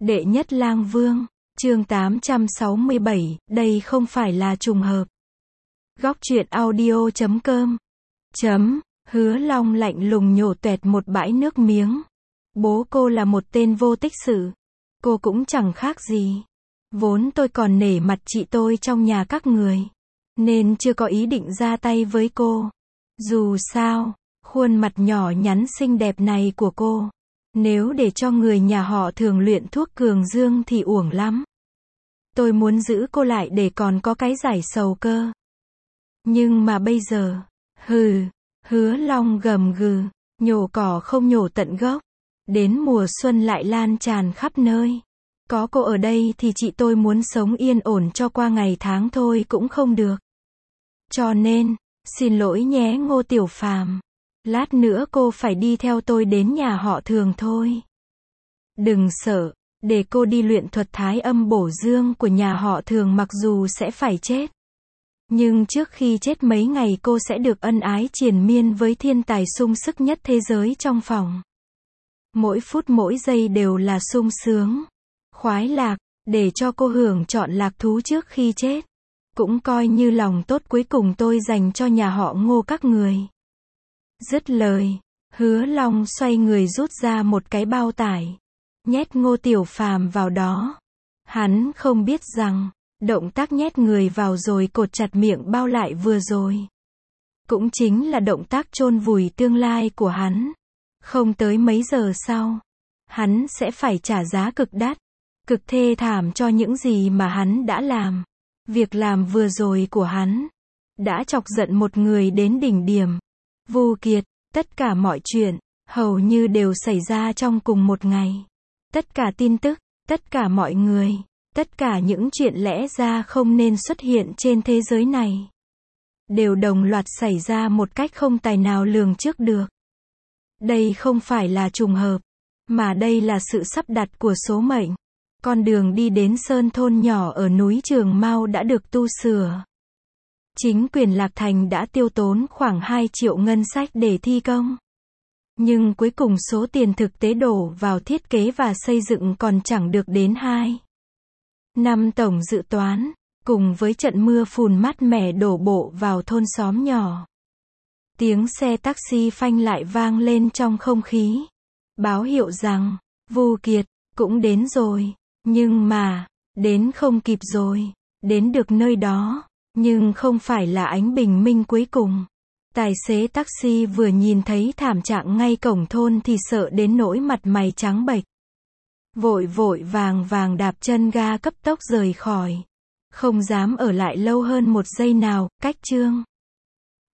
Đệ nhất lang vương, chương 867, đây không phải là trùng hợp. Góc truyện audio.com Hứa Long lạnh lùng nhổ toẹt một bãi nước miếng. Bố cô là một tên vô tích sự. Cô cũng chẳng khác gì. Vốn tôi còn nể mặt chị tôi trong nhà các người, nên chưa có ý định ra tay với cô. Dù sao, khuôn mặt nhỏ nhắn xinh đẹp này của cô, nếu để cho người nhà họ Thường luyện thuốc cường dương thì uổng lắm. Tôi muốn giữ cô lại để còn có cái giải sầu cơ. Nhưng mà bây giờ, Hứa Long gầm gừ, nhổ cỏ không nhổ tận gốc. Đến mùa xuân lại lan tràn khắp nơi. Có cô ở đây thì chị tôi muốn sống yên ổn cho qua ngày tháng thôi cũng không được. Cho nên, xin lỗi nhé Ngô Tiểu Phàm. Lát nữa cô phải đi theo tôi đến nhà họ Thường thôi. Đừng sợ, để cô đi luyện thuật thái âm bổ dương của nhà họ Thường, mặc dù sẽ phải chết. Nhưng trước khi chết mấy ngày cô sẽ được ân ái triền miên với thiên tài sung sức nhất thế giới trong phòng. Mỗi phút mỗi giây đều là sung sướng, khoái lạc, để cho cô hưởng trọn lạc thú trước khi chết. Cũng coi như lòng tốt cuối cùng tôi dành cho nhà họ Ngô các người. Dứt lời, Hứa Long xoay người rút ra một cái bao tải, nhét Ngô Tiểu Phàm vào đó. Hắn không biết rằng, động tác nhét người vào rồi cột chặt miệng bao lại vừa rồi, cũng chính là động tác chôn vùi tương lai của hắn. Không tới mấy giờ sau, hắn sẽ phải trả giá cực đắt, cực thê thảm cho những gì mà hắn đã làm. Việc làm vừa rồi của hắn đã chọc giận một người đến đỉnh điểm. Vu Kiệt, tất cả mọi chuyện hầu như đều xảy ra trong cùng một ngày. Tất cả tin tức, tất cả mọi người, tất cả những chuyện lẽ ra không nên xuất hiện trên thế giới này, đều đồng loạt xảy ra một cách không tài nào lường trước được. Đây không phải là trùng hợp, mà đây là sự sắp đặt của số mệnh. Con đường đi đến Sơn thôn nhỏ ở núi Trường Mao đã được tu sửa. Chính quyền Lạc Thành đã tiêu tốn khoảng 2 triệu ngân sách để thi công. Nhưng cuối cùng số tiền thực tế đổ vào thiết kế và xây dựng còn chẳng được đến 2 năm tổng dự toán, cùng với trận mưa phùn mát mẻ đổ bộ vào thôn xóm nhỏ. Tiếng xe taxi phanh lại vang lên trong không khí, báo hiệu rằng, Vu Kiệt cũng đến rồi. Nhưng mà, đến không kịp rồi. Đến được nơi đó, nhưng không phải là ánh bình minh cuối cùng. Tài xế taxi vừa nhìn thấy thảm trạng ngay cổng thôn thì sợ đến nỗi mặt mày trắng bệch. Vội vội vàng vàng đạp chân ga cấp tốc rời khỏi. Không dám ở lại lâu hơn một giây nào. Cách chương